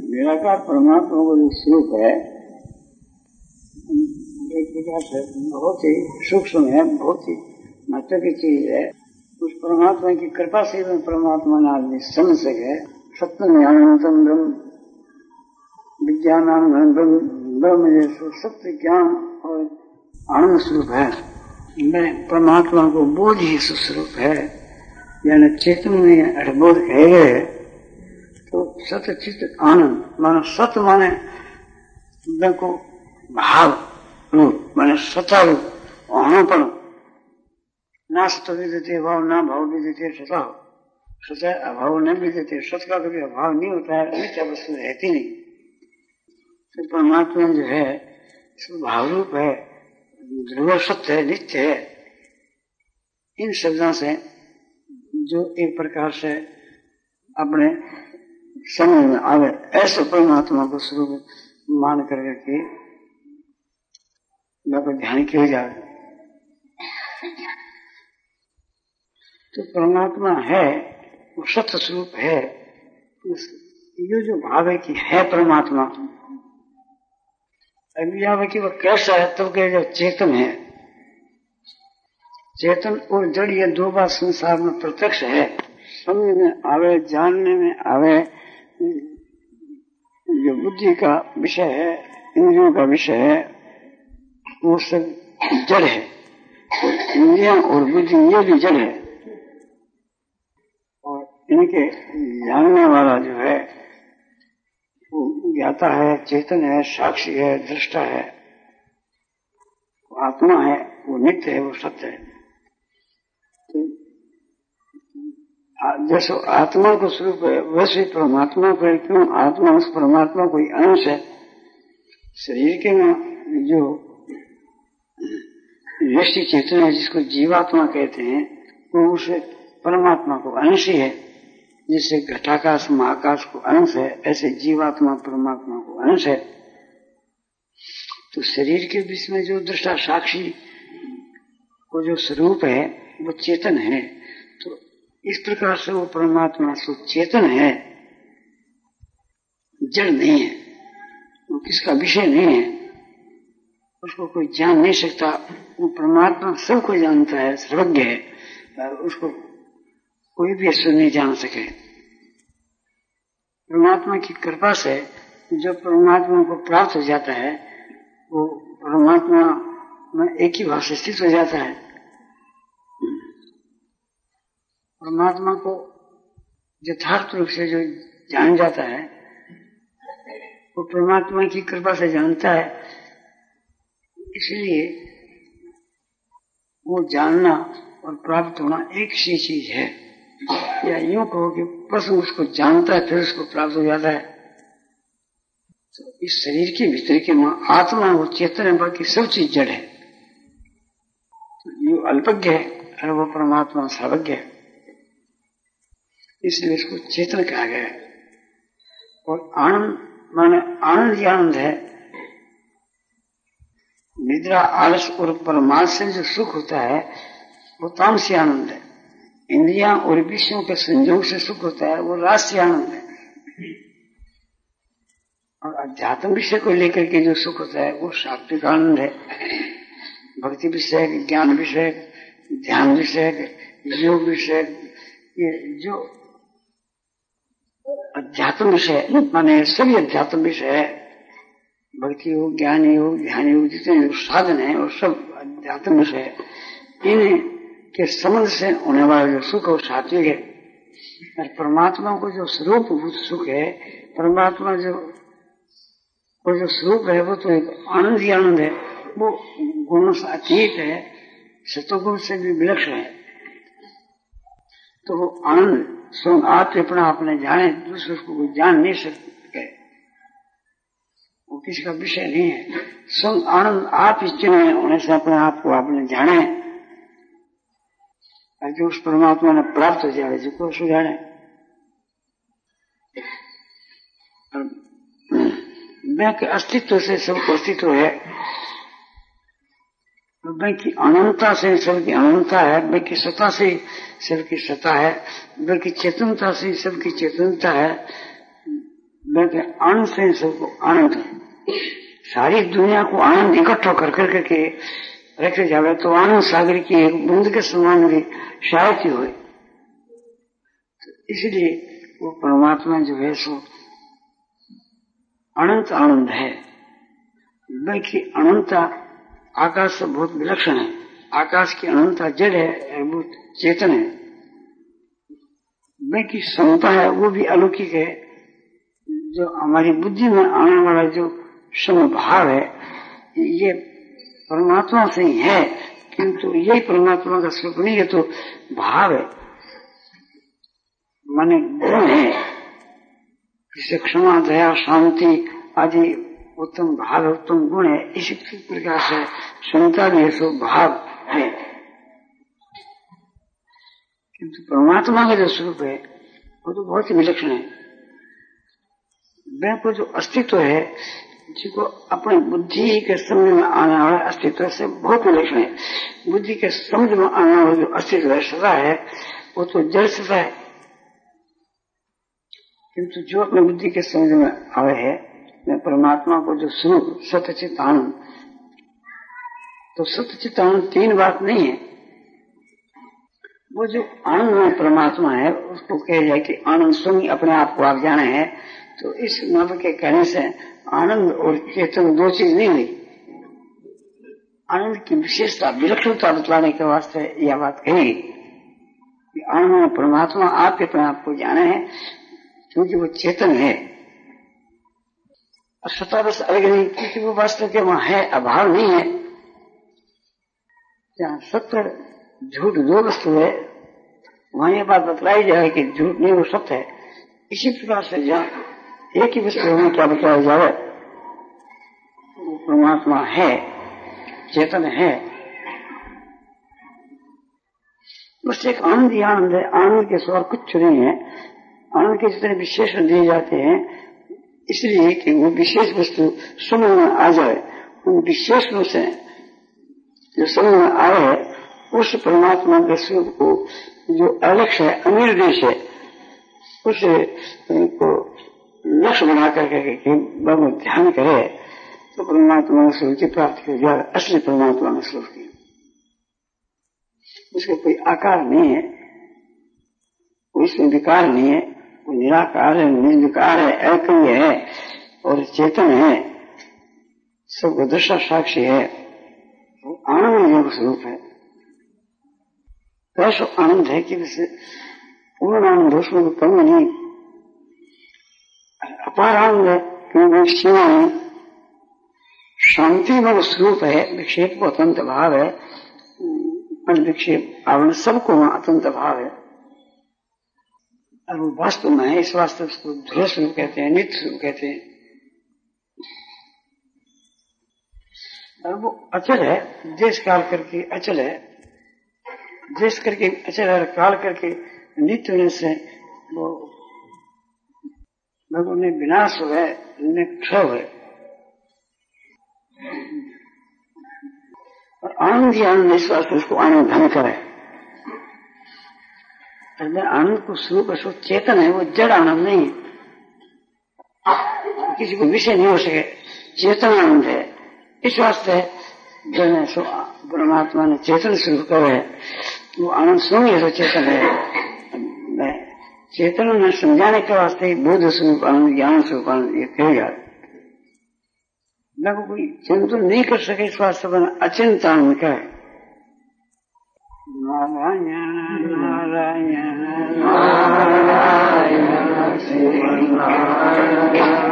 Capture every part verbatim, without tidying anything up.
निराकार परमात्मा का जो स्वरूप है एक प्रकार से बहुत ही सूक्ष्म है, बहुत ही महत्व की चीज है। उस परमात्मा की कृपा से मैं परमात्मा ने आदमी समझ सके। सत्यम ज्ञानंतम ब्रह्म विज्ञान ब्रह्म जैसे सत्य ज्ञान और आनंद स्वरूप है। मैं परमात्मा को बोध ही स्वरूप है, यानी चेतन में अर्थबोध कहे गए तो सत्य चित्त आनंद मानो सत्य माने को भाव रूप माने सत्ता रूप अहमपन ना सत्य विद्यते भाव ना भाव विद्यते सता सत्य अभाव न विद्यते। सत्य का कभी अभाव नहीं होता है, नित्य वस्तु रहती नहीं। तो परमात्मा जो है भाव रूप है, ध्रुव सत्य है, नित्य है। इन शब्दों से जो एक प्रकार से अपने समझ में आवे ऐसे परमात्मा को स्वरूप मान करके मैं ध्यान किया जाए तो परमात्मा है, वो सत्य स्वरूप है। ये जो भाव है कि है परमात्मा, अभी यह कि वह कैसा है तब कहे जो चेतन है। चेतन और जड़ ये दो बात संसार में प्रत्यक्ष है। समझ में आवे, जानने में आवे, जो बुद्धि का विषय है, इंद्रियों का विषय है, वो सब जड़ है। इंद्रियां और बुद्धि ये भी जड़ है। और इनके जानने वाला जो है वो ज्ञाता है, चेतन है, साक्षी है, दृष्टा है, वो आत्मा है, वो नित्य है, वो सत्य है। तो जैसे आत्मा को स्वरूप है वैसे परमात्मा को है। क्यों? आत्मा उस परमात्मा कोई अंश है। शरीर के में जो व्यष्टि चेतन है जिसको जीवात्मा कहते हैं वो उस परमात्मा को अंश ही है। जैसे घटाकाश महाकाश को अंश है, ऐसे जीवात्मा परमात्मा को अंश है। तो शरीर के बीच में जो दृष्टा साक्षी को जो स्वरूप है वो चेतन है। तो इस प्रकार से वो परमात्मा सो चेतन है, जड़ नहीं है, वो किसका विषय नहीं है, उसको कोई जान नहीं सकता। वो परमात्मा सबको जानता है, सर्वज्ञ है, उसको कोई भी ऐसा नहीं जान सके। परमात्मा की कृपा से जो परमात्मा को प्राप्त हो जाता है वो परमात्मा में एक ही भाव से स्थित हो जाता है। परमात्मा को यथार्थ रूप से जो जान जाता है वो परमात्मा की कृपा से जानता है। इसलिए वो जानना और प्राप्त होना एक सी चीज है। या यूं कहो कि पशु उसको जानता है फिर उसको प्राप्त हो जाता है। तो इस शरीर के भीतर के वहां आत्मा वो चेतन है, बाकी सब चीज जड़ है। तो ये अल्पज्ञ है और वो परमात्मा सर्वज्ञ है, इसलिए इसको चेतन कहा गया है। और आनंद माने आनंद ही आनंद है। निद्रा आलस और परमार्थ से जो सुख होता है वो तामसी आनंद है। इंद्रियां और विषयों के संयोग से सुख होता है वो राजसी आनंद है। और अध्यात्म विषय को लेकर के जो सुख होता है वो सात्विक आनंद है। भक्ति विषय, ज्ञान विषय, ध्यान विषय, योग विषय, ये जो अध्यात्म विषय माने सभी अध्यात्म विषय है, भक्ति हो, ज्ञान हो, ध्यान हो, जितने साधन है वो सब अध्यात्म विषय है। इन के संबंध से होने वाला जो सुख है वो सात्विक है। और परमात्मा को जो स्वरूप सुख है, परमात्मा जो वो जो स्वरूप है वो तो एक आनंद ही आनंद है। वो गुणों से अतीत है, सतोगुण से भी विलक्षण है। तो वो आनंद स्वयं आप अपना आपने जाने, दूसरे को कोई जान नहीं सकते, वो किसी का विषय नहीं है। स्वयं आनंद आप इच्छा होने से अपने आप को आपने जाने, जो उस परमात्मा ने प्राप्त हो जाए जो को सुझाने। मैं के अस्तित्व से सबको अस्तित्व है, मैं की अनंतता से सबकी अनंतता है, मैं की सत्ता से सबकी सत्ता है, मैं की चेतनता से सबकी चेतनता है, आनंद से सबको आनंद है। सारी दुनिया को आनंद इकट्ठा कर कर करके रखे जावे तो आनंद सागर की एक बूंद के समान भी शायद ही हुए। तो इसलिए वो परमात्मा जो है सो अनंत आनंद है, बल्कि अनंतता आकाश से बहुत विलक्षण है। आकाश की अनंतता जड़ है, वो चेतन है, बल्कि समता है वो भी अलौकिक है। जो हमारी बुद्धि में आने वाला जो समभाव है ये परमात्मा से ही है, किंतु यही परमात्मा का स्वरूप नहीं है, तो भाव है, माने गुण है। जिसे क्षमा, दया, शांति आदि उत्तम भाव है, उत्तम गुण है। इसी प्रकार से क्षमता भी है, सो भाव है। किंतु परमात्मा का जो स्वरूप है वो तो बहुत ही विलक्षण है। वह को जो अस्तित्व है, जिसको अपने बुद्धि के समझ में आने वाला अस्तित्व से बहुत विलक्षण है। बुद्धि के समझ में आने वाला जो अस्तित्व है, सदा है, वो तो जड़ सदा है। किंतु जो अपने बुद्धि के समझ में आवे है परमात्मा को जो स्वरूप सत्यचित आनंद, तो सत्यचित आनंद तीन बात नहीं है। वो जो आनंद में परमात्मा है उसको कह जाए कि आनंद स्वयं अपने आप को आप जाने है। तो इस मत के कहने से आनंद और चेतन दो चीज नहीं हुई। आनंद की विशेषता, विलक्षणता बतलाने के वास्ते यह बात कही कि आनंद में परमात्मा आपके अपने आप को जाने है, क्योंकि वो चेतन है। और सता बस अलग नहीं, क्योंकि वो वास्तव के वहां है, अभाव नहीं है। जहाँ सत्य झूठ दो वस्तु है, वहां यह बात बतलाई जाए कि झूठ नहीं वो सत्य है। इसी प्रकार से जहाँ एक ही वस्तु में क्या बतलाया जाए, वो परमात्मा है, चेतन है। बस एक आनंद ही आनंद है। आनंद के सिवा कुछ नहीं है। आनंद के जितने विशेषण दिए जाते हैं इसलिए कि वो विशेष वस्तु समझ में आ जाए। उन विशेषणों से जो समझ में आए है उस परमात्मा के स्वरूप को जो अलक्ष्य है, अनिर्देश है, उसे को लक्ष्य बना करके भगवत ध्यान करे तो परमात्मा के स्वरूप की प्राप्ति हो जाए। असली परमात्मा के स्वरूप की उसका कोई आकार नहीं है, कोई विकार नहीं है, कोई निराकार है, निर्विकार है, ऐक्य है और चेतन है, सब दशा साक्षी है, तो आनंद योग स्वरूप है। ऐसा आनंद है कि जैसे पूर्ण आनंद उसमें तो कम नहीं, अपार आनंद है, क्योंकि सीमा नहीं। शांति में वो स्वरूप है, विक्षेप को अत्यंत भाव है, विक्षेप आवरण सबको वहां अत्यंत भाव है। और वो वास्तव में है, इस वास्तव उसको ध्रुव स्वरूप कहते हैं, नित्य स्वरूप कहते हैं। और वो अचल है, देश काल करके अचल है, देश करके अचल है, काल करके नित्य होने से वो भगवान ने विनाश हो है, क्षय है। और आनंद ही आनंद, इस वास्ते उसको आनंद धन करे। आनंद को स्वरूप है, चेतन है, वो जड़ आनंद नहीं है, किसी को विषय नहीं हो सके, चेतन आनंद है। इस वास्ते जो है सो परमात्मा ने चेतन स्वरूप करे, वो आनंद स्वयं है, तो चेतन है। चेतन में समझाने के वास्ते बोध स्वरूप आनंद, ज्ञान स्वरूप आनंद ये कहेगा। न कोई चिंतन नहीं कर सके, इस वास्ते बना अचिंत आनंद का है। नारायण नारायण नारायण श्री नारायण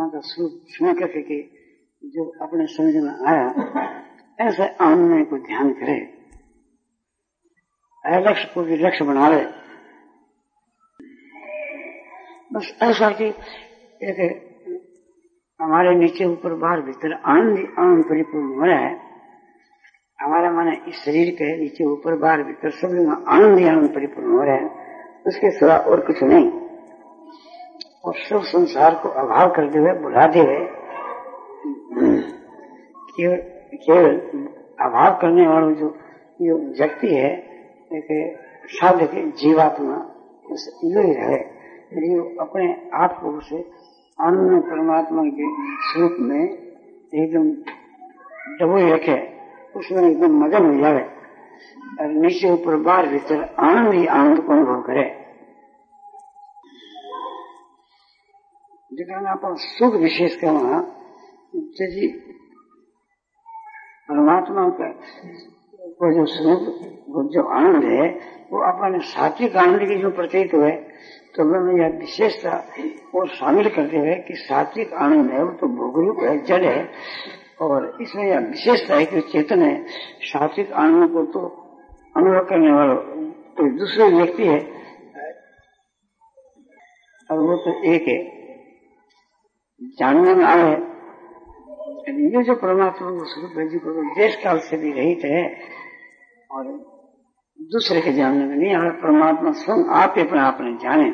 परमात्मा का स्वरूप सुन करके जो अपने समझ में आया, ऐसे आनंद को ध्यान करे, लक्ष्य को भी लक्ष्य बना ले। बस ऐसा कि एक हमारे नीचे ऊपर बाहर भीतर आनंद ही आनंद परिपूर्ण हो रहा है। हमारा मन इस शरीर के नीचे ऊपर बाहर भीतर सब में आनंद ही आनंद परिपूर्ण हो रहा है, उसके सिवा और कुछ नहीं। और सब संसार को अभाव करते हुए, भुलाते हुए, केवल केवल अभाव करने वाला जो जो व्यक्ति है, एक साधक जीवात्मा, यही है। यदि अपने आप को उसे आनंद परमात्मा के स्वरूप में एकदम डबोए रखे, उसमें एकदम मगन हो जाए और नीचे ऊपर बाहर भीतर आनंद ही आनंद को अनुभव करे। जितना आप सुख विशेष का वहां जी परमात्मा का वो जो स्वरूप जो आनंद है, वो अपने सात्विक आनंद की जो प्रतीत हुए, तो मैं यह विशेषता वो शामिल करते हुए कि सात्विक आनंद है वो तो भोगरूप है, जड़ है, और इसमें यह विशेषता है कि चेतन है। सात्विक आनंद को तो अनुभव करने वाला तो दूसरे व्यक्ति है, और वो तो एक है, जानने में आए। ये जो परमात्मा को स्वरूप है, जिसको देश काल से भी रहित है और दूसरे के जानने में नहीं आ, परमात्मा स्वयं आप ही अपने आप ने जाने,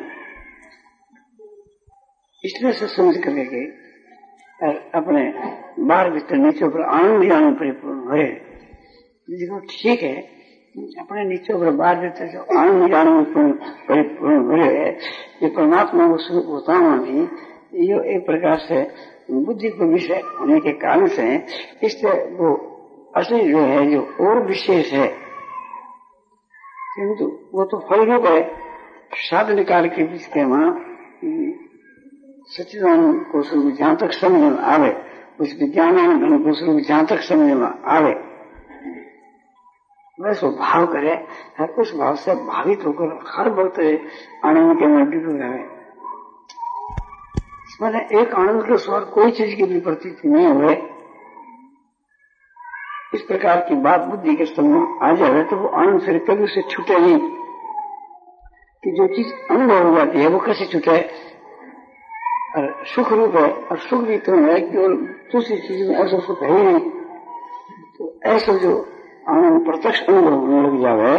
इसलिए से समझ करके अपने बाहर भीतर नीचे ऊपर आनंद आनंद परिपूर्ण हुए। जिसको ठीक है, अपने नीचे ऊपर बाहर भीतर जो आनंद आनंद परिपूर्ण हुए, ये परमात्मा को स्वरूप होता हुआ भी ये एक प्रकार से बुद्धि को विषय होने के कारण से, इससे वो असली जो है जो और विशेष है, किंतु वो तो फल रूप है। साधन काल के बीच के वहां सच्चिदानंद को स्वरूप जहां तक समझ में आवे, उस विज्ञानानंद को स्वरूप जहां तक समझ में आवे, वैसे भाव करे, उस भाव से भावित होकर हर वक्त आनंद के में डूबे रहे। मैंने एक आनंद के स्वार कोई चीज की भी प्रतीति नहीं हुए, इस प्रकार की बात बुद्धि के समूह आ जाए तो वो आनंद फिर कभी उसे छूटे नहीं। कि जो चीज अनुभव हो जाती है वो कैसे छूटे, और सुख रूप है, और सुख भी तो है, केवल दूसरी चीज में ऐसा सुख है ही नहीं। तो ऐसा जो आनंद प्रत्यक्ष अनुभव होने लग जाए,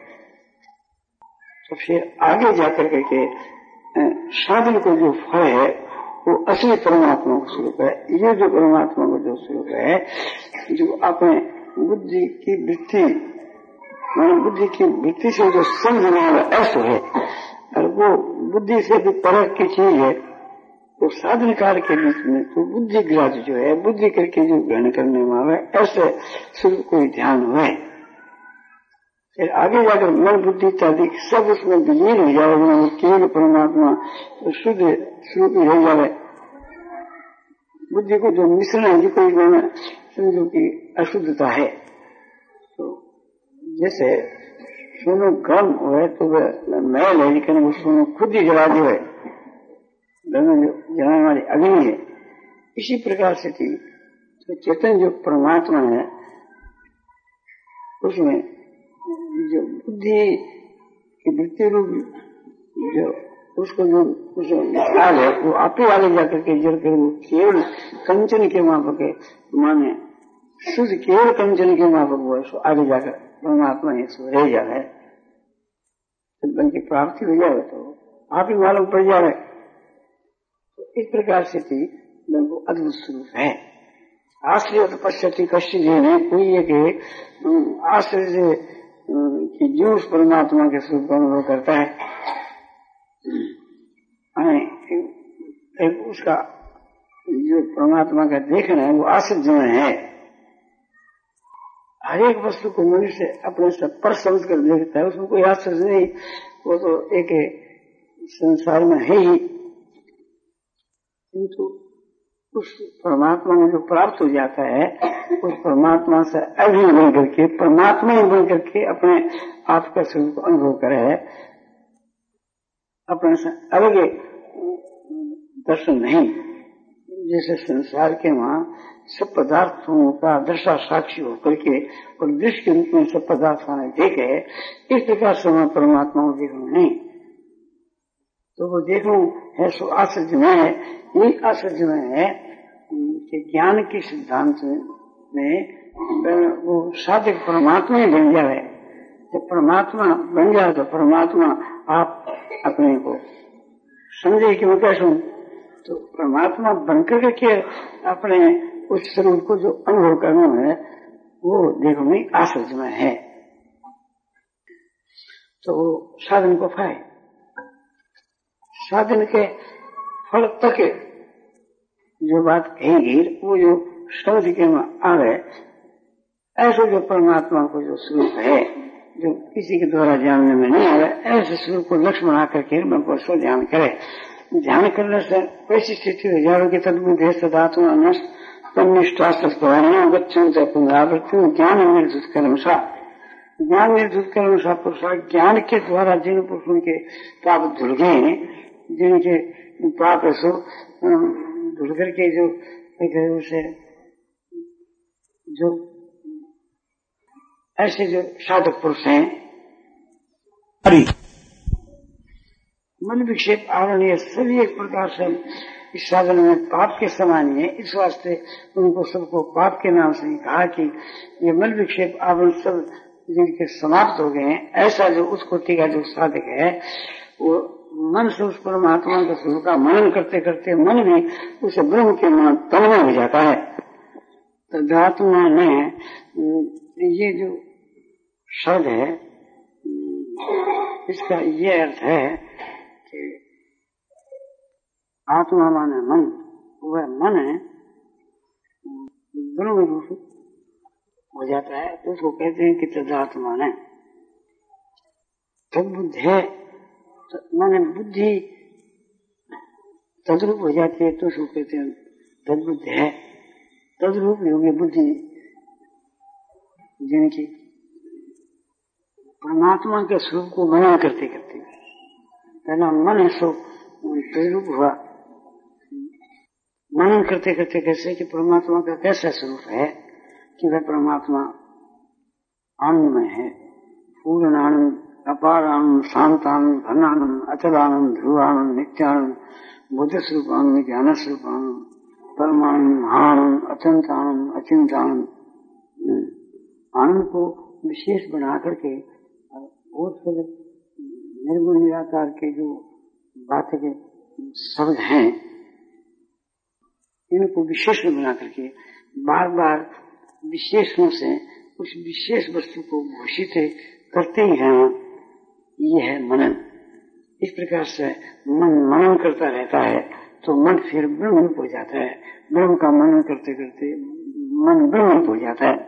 तो फिर आगे जाकर के साधन को जो फल है वो असली परमात्मा का स्वरूप है। ये जो परमात्मा का जो स्वरूप है, जो अपने बुद्धि की वृत्ति, बुद्धि की वृत्ति से जो समझने वाला ऐसा है, और वो बुद्धि से भी परख की चीज है, तो साधन कार्य के बीच में तो बुद्धि ग्राह्य जो है, बुद्धि करके जो ग्रहण करने वाला ऐसे स्वरूप कोई ध्यान हुए, फिर आगे जाकर मन बुद्धि इत्यादि सब उसमें विलीन हो जाएगा। केवल परमात्मा शुद्ध स्वरूप हो जाए। बुद्धि को जो मिश्रण है, जिसको समझो कि अशुद्धता है, तो जैसे सोनो गर्म हो तो वह मैल है, लेकिन वो सोनो खुद ही जला दे, जलाने वाली अग्नि है। इसी प्रकार से थी तो चेतन जो परमात्मा है, उसमें जो बुद्धि की वृत्ति रूप जो उसको जो काल है, वो आपे वाले जाकर के जड़ कर वो केवल कंचन के मापक है, माने शुद्ध केवल कंचन के मापक वो है, आगे जाकर परमात्मा इसको रह जाए, बन की प्राप्ति हो जाए तो आप ही मालूम पड़ जाए। तो इस प्रकार से थी वो अद्भुत स्वरूप है। आश्रय तो पश्यति कश्य जी ने कोई एक आश्रय से कि जो उस परमात्मा के स्वरूप का अनुभव करता है, एक उसका जो परमात्मा का देखना है वो आश्चर्य है। हर एक वस्तु को मनुष्य अपने से पर समझ कर देखता है, उसमें कोई आश्चर्य नहीं, वो तो एक संसार में है ही। किंतु उस परमात्मा में जो प्राप्त हो जाता है, उस परमात्मा से अभिन्न बन करके, परमात्मा ही बन करके अपने आप का स्वरूप अनुभव करे है, अपने से अलग दर्शन नहीं। जैसे संसार के वहाँ सब पदार्थों का दृष्टा साक्षी होकर के और दृश्य के रूप में सब पदार्थ हमें देखे, इस प्रकार से मैं परमात्मा को देखूं नहीं। तो वो देखूं है सो आश्चर्यमय है। यही आश्चर्यमय है कि ज्ञान के सिद्धांत में वो साधक परमात्मा ही बन जाए। जब परमात्मा बन जाए तो परमात्मा आप अपने को समझे कि मैं कैसा हूं, तो परमात्मा बनकर के अपने उस स्वरूप को जो अनुभव करना है वो देखो में आश्चर्यमय है। तो वो साधन को पाए, साधन के फल तक जो बात कहेगी वो जो समझ के आ गए, ऐसे जो परमात्मा को जो स्वरूप है जो किसी के द्वारा जानने में नहीं आ रहा, ऐसे स्वरूप को लक्ष्य बना करके मन को स्व ध्यान करे। ध्यान करने से कैसी स्थिति हो जाएगी? तदबुद्धे सदात्मा नष्ट तनिष्ठास्तुवृत्ति ज्ञान निर्धुत कर्मसा, ज्ञान निर्धुत कर्मसा पुरुषा, ज्ञान के द्वारा जिन पुरुषों के पाप धुल गए, जिनके पाप सो धुल करके जो उसे जो ऐसे जो साधक पुरुष हैं, मन विक्षेप आवरण ये सभी एक प्रकार से इस साधन में पाप के समान है। इस वास्ते उनको सबको पाप के नाम से कहा कि ये मन विक्षेप आवरण सब जिनके समाप्त हो गए हैं। ऐसा जो उस कोटि का जो साधक है वो मन से उस परमात्मा के स्वरूप का मनन करते करते मन भी उस ब्रह्म के मान तन्मय हो जाता है। तदात्मा ने ये जो शब्द है इसका ये अर्थ है कि आत्मा माने मन, वह मन है ब्रह्म रूप हो जाता है तो उसको कहते हैं कि तदात्मा ने तद्बुद्धि है, माने बुद्धि तद्रूप हो जाती है तो उसको कहते हैं तद्बुद्धि है। तद्रूप होगी बुद्धि जिनकी परमात्मा के स्वरूप को मनन करते करते पहला मन है सो तद्रूप हुआ। मनन करते करते कैसे कि परमात्मा का कैसा स्वरूप है कि वह परमात्मा आनंदमय है, पूर्ण आनंद, अपार आनंद, शांत आनंद, घन आनंद, अचल आनंद, ध्रुव आनंद, नित्यानंद, बुद्ध स्वरूप आनंद, ज्ञान स्वरूप आनंद, परमानंद, महानंद, अत्यंत आनंद, अचिंत आनंद। आनंद को विशेष बना करके और फिर निर्गुण निराकार के जो बातें के शब्द हैं इनको विशेष बना करके बार बार विशेषों से उस विशेष वस्तु को घोषित करते ही हैं। ये है मनन। इस प्रकार से मन मनन करता रहता है तो मन फिर ब्रह्म हो जाता है। ब्रह्म का मनन करते करते मन ब्रह्म हो जाता है।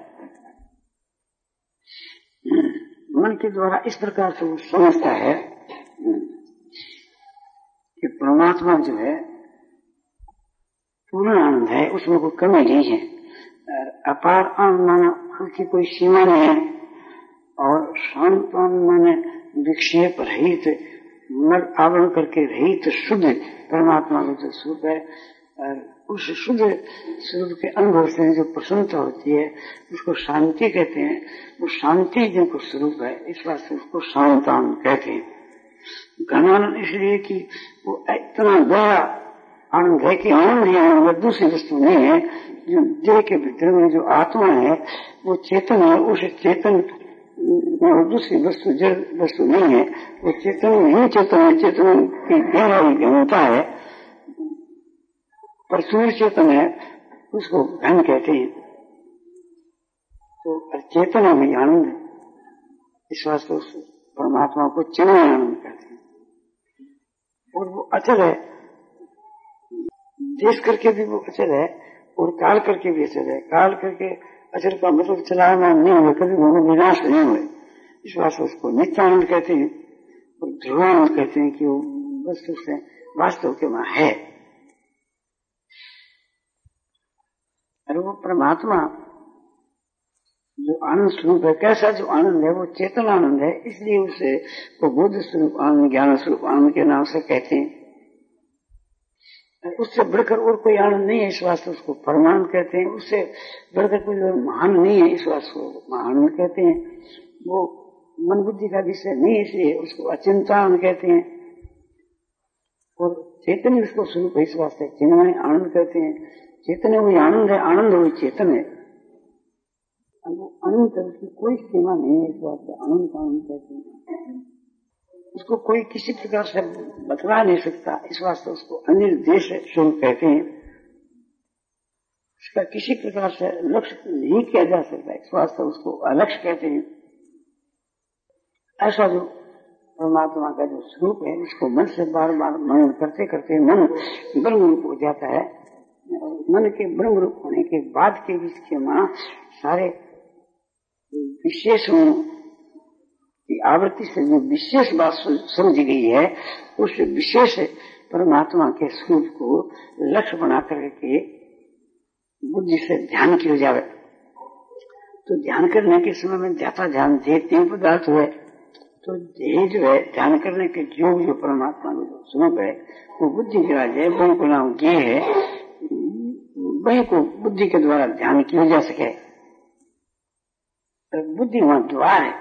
मन के द्वारा इस प्रकार से वो समझता है कि परमात्मा जो है पूर्ण आनंद है, उसमें कोई कमी नहीं है। अपार आनंद माना उसकी कोई सीमा नहीं है और शांत आनंद माने विक्षेप रहित, मल आवरण करके रहित शुद्ध परमात्मा का जो स्वरूप है। और उस शुद्ध स्वरूप के अनुभव से जो प्रसन्नता होती है उसको शांति कहते हैं। वो शांति जिनको स्वरूप है इस बात से उसको शांत आनंद कहते हैं। घनानंद इसलिए कि वो इतना बड़ा आनंद है कि आनंद ही आनंद दूसरी वस्तु नहीं है। जो देह के भीतर में जो आत्मा है वो चेतन है, उस चेतन दूसरी वस्तु जड़ वस्तु नहीं है। वो चेतन ही चेतन है, चेतन की गहराई गहनता है, पर सूर्य चेतन है उसको घन कहते हैं। तो चेतन में आनंद है, इस वास्ते उस परमात्मा को चिन्मय आनंद कहते हैं। और वो अचल है, देश करके भी वो अचल है और काल करके भी अचल है। काल करके अचल का मतलब चलाना नहीं हुए, कभी वो विनाश नहीं हुए। इस वास्ते उसको नित्यानंद कहते हैं और ध्रुवानंद कहते हैं कि वो वस्तु से वास्तव के वहां है। और वो परमात्मा जो आनंद स्वरूप है, कैसा जो आनंद है वो चेतन आनंद है, इसलिए उसे वो बुद्ध स्वरूप आनंद, ज्ञान स्वरूप आनंद के नाम से कहते हैं। उससे बढ़कर और कोई आनंद नहीं है, इस वास्ते उसको परमानंद कहते हैं। उससे बढ़कर कोई और महान नहीं है, इस वास्ते को महान कहते हैं। वो मन बुद्धि का विषय नहीं, इसलिए उसको अचिंतान कहते हैं। और चैतन्य उसको स्वरूप है, इस वास्ते चिन्मय आनंद कहते हैं। चैतन्य वही आनंद है, आनंद वही चेतन है। अनंत, उसकी कोई सीमा नहीं है, इस वास्ते अनंत आनंद कहते हैं। उसको कोई किसी प्रकार से बतला नहीं सकता, इस वास्ते उसको अनिर्देश स्वरूप कहते हैं। उसका किसी प्रकार से लक्ष्य नहीं किया जा सकता, इस वास्ते उसको अलक्ष्य कहते हैं। ऐसा जो परमात्मा का जो स्वरूप है, उसको मन से बार बार मनन करते करते मन ब्रह्म रूप हो जाता है। मन के ब्रह्म रूप होने के बाद के बीच के मां सारे विशेषों की आवृत्ति से जो विशेष बात समझ गई है, उस विशेष परमात्मा के स्वरूप को लक्ष्य बना करके बुद्धि से ध्यान किया जाए। तो ध्यान करने के समय में जाता ध्यान जे तीन पदार्थ हुए, तो जे जो है ध्यान करने के जो जो परमात्मा में जो स्वरूप है, वो बुद्धि के राजे वही को नाम ये है, वही को बुद्धि के द्वारा ध्यान किया जा सके। बुद्धि वहां द्वार है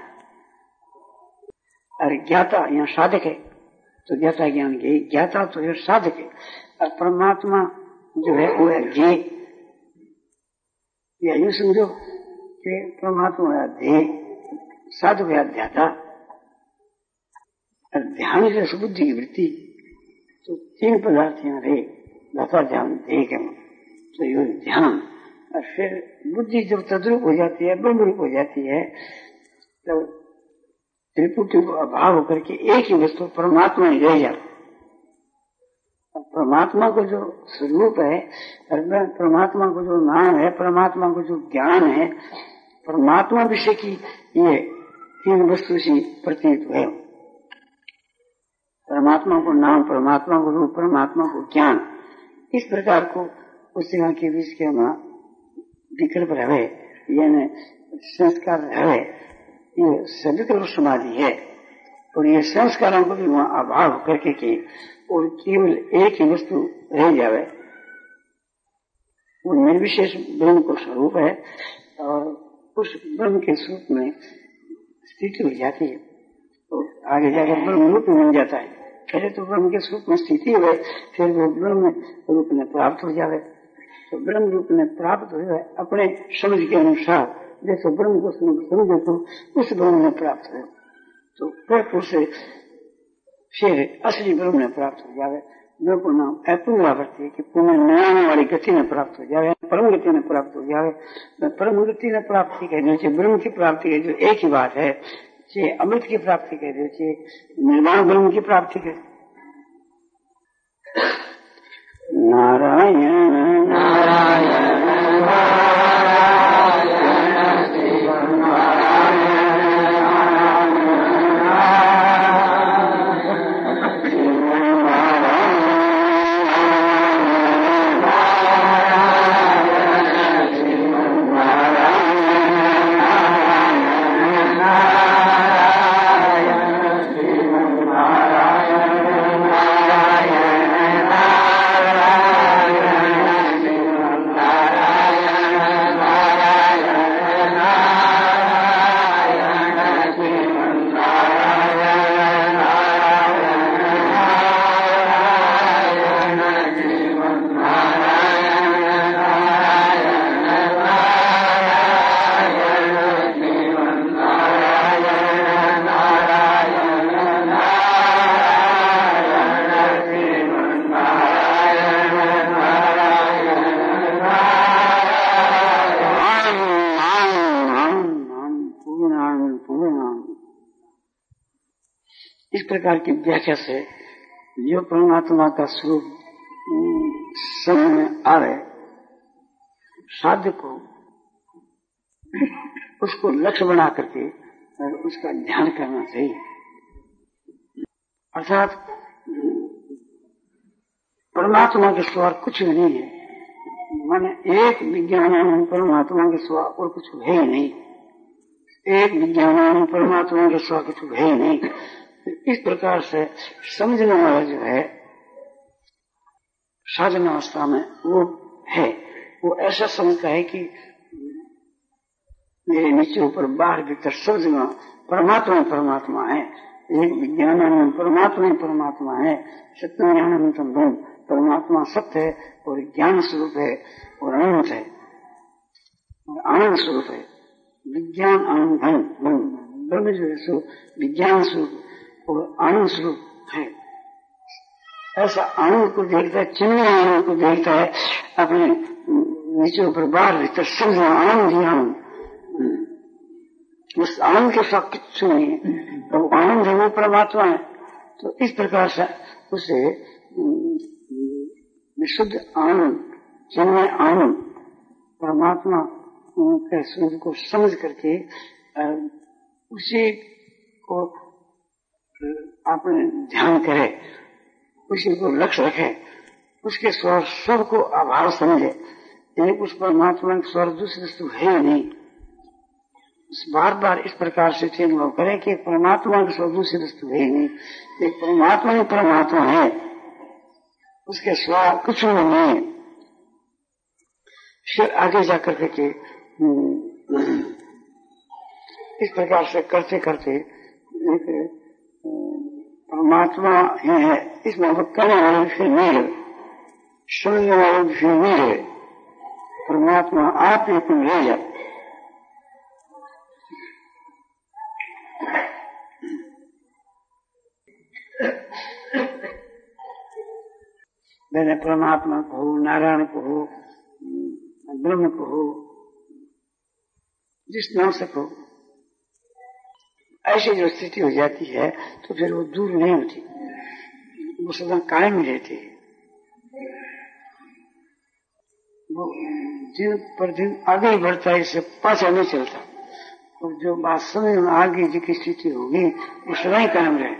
और ज्ञाता यहाँ साधक है। तो ज्ञाता ज्ञान के ज्ञाता तो यह साधक है, और परमात्मा जो है वो है ध्येय। या यूं समझो कि परमात्मा है ध्येय, साधक है ध्याता, और ध्यान से बुद्धि की वृत्ति। तो तीन पदार्थ यहाँ रहे, दाता ध्यान ध्येय के। तो ये ध्यान, और फिर बुद्धि जब तद्रूप हो जाती है, ब्रह्म रूप हो जाती है, तो त्रिपुटी को अभाव होकर के एक ही वस्तु परमात्मा ही रह जाता। परमात्मा को जो स्वरूप है, परमात्मा को जो नाम है, परमात्मा को जो ज्ञान है, परमात्मा विषय की ये तीन वस्तु सी प्रतीत है। परमात्मा को नाम, परमात्मा को रूप, परमात्मा को ज्ञान, इस प्रकार को उस जगह के बीच के वहां विकल्प रहे, यानी संस्कार रहे, ये सविकल्प समाधि है। और ये संस्कारों को भी वहां अभाव करके की और केवल एक ही वस्तु रह जावे, वो निर्विशेष ब्रह्म को स्वरूप है, और उस ब्रह्म के स्वरूप में स्थिति हो जाती है। तो आगे जाकर ब्रह्म रूप में मिल जाता है। पहले तो ब्रह्म के स्वरूप में स्थिति हुए, फिर वो ब्रह्म रूप में प्राप्त हो जावे। तो ब्रह्म रूप में प्राप्त हो जाए अपने समझ के अनुसार, जैसे ब्रह्म को समझे तो उस ब्रह्म में प्राप्त हो, तो फिर से फिर असली ब्रह्म में प्राप्त हो जावे। ब्रह्म को नाम अपुनरावृत्ति की पुनर्नयन वाली गति में प्राप्त हो जावे, परम गति में प्राप्त हो जावे। परम गति में प्राप्ति कह दो, ब्रह्म की प्राप्ति कह दो, एक ही बात है। चे अमृत की प्राप्ति कह दो, चे निर्वाण ब्रह्म की प्राप्ति कह। नारायण नारायण प्रकार की व्याख्या से जो परमात्मा का स्वरूप समझ में आवे, साध्य को उसको लक्ष्य बना करके उसका ध्यान करना चाहिए। अर्थात परमात्मा के सिवा कुछ भी नहीं है, माने एक विज्ञान परमात्मा के सिवा और कुछ है ही नहीं, एक विज्ञान परमात्मा के सिवा कुछ है ही नहीं। इस प्रकार से समझने वाला जो है साधन अवस्था में वो है, वो ऐसा समझता है कि मेरे नीचे ऊपर बाहर भीतर सब जगह परमात्मा परमात्मा है, एक विज्ञान परमात्मा परमात्मा है, सत्य ज्ञान ब्रह्म, परमात्मा सत्य है और ज्ञान स्वरूप है और अनंत है और आनंद स्वरूप है। विज्ञान आनंद ब्रह्म, ब्रह्म जो है सो विज्ञान स्वरूप और आनंद स्वरूप है। ऐसा आनंद को देखता है, चिन्मय आनंद को देखता है, अपने नीचे ऊपर बाहर भीतर सब आनंद ही आनंद, उस आनंद के साथ कुछ नहीं है, तो आनंद है वो परमात्मा है। तो इस प्रकार से उसे विशुद्ध आनंद, चिन्मय आनंद, परमात्मा के स्वरूप को समझ करके उसी को अपने ध्यान करे, उसी को लक्ष्य रखे, उसके स्वर स्वर को आभार समझे। एक उस परमात्मा के स्वर दूसरी वस्तु है नहीं। बार बार इस प्रकार से अनुभव करें कि परमात्मा के स्वर दूसरी वस्तु है नहीं, एक परमात्मा ही परमात्मा है, उसके स्वर कुछ नहीं है। फिर आगे जाकर के इस प्रकार से करते करते एक परमात्मा ही है, इसमें वो करने वाला विषय नहीं है, सुनने वाला विषय नहीं है, परमात्मा आप ही तुम ले जाए। मैंने परमात्मा को हो, नारायण को हो, ब्रह्म को हो, जिस नाम से को, ऐसी जो स्थिति हो जाती है तो फिर वो दूर नहीं होती, वो सदा कायम ही रहती है। वो दिन पर दिन आगे ही बढ़ता है, इससे पाछा नहीं चलता। और जो बात समझ में आगे जी की स्थिति होगी वो सदा ही कायम रहे।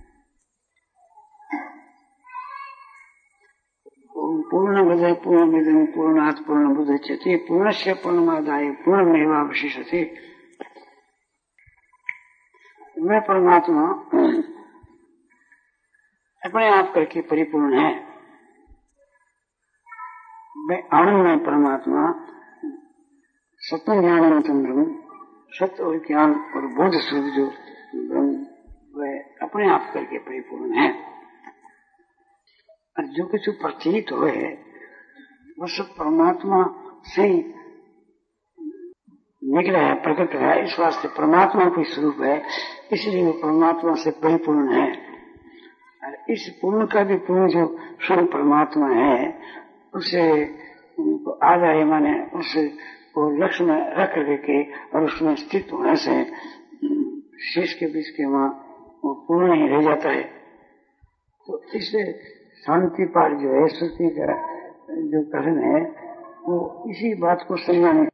पूर्ण बुद्धि पूर्ण विधि पूर्णात् पूर्ण बुद्धि पूर्णस्य पूर्णमादाय पूर्णमेवावशिष्यते। मैं परमात्मा अपने आप करके परिपूर्ण है, मैं आनंद में परमात्मा सत्य ज्ञान ब्रह्म, सत्य और ज्ञान और बोध स्वरूप जो ब्रह्म वह अपने आप करके परिपूर्ण है। और जो कुछ प्रतीत हुए है वह सब परमात्मा से ही निकला है, प्रकट है। इस वास्ते परमात्मा कोई स्वरूप है, इसलिए वो परमात्मा से परिपूर्ण है। और इस पूर्ण का भी पूर्ण जो स्वरूप परमात्मा है उसे आधार माने उसे वो लक्ष्य में रख करके और उसमें स्थित होने से शेष के बीच के वहाँ वो पूर्ण ही रह जाता है। तो इससे शांति पाठ जो है श्रुति का जो कथन है वो इसी बात को समझाने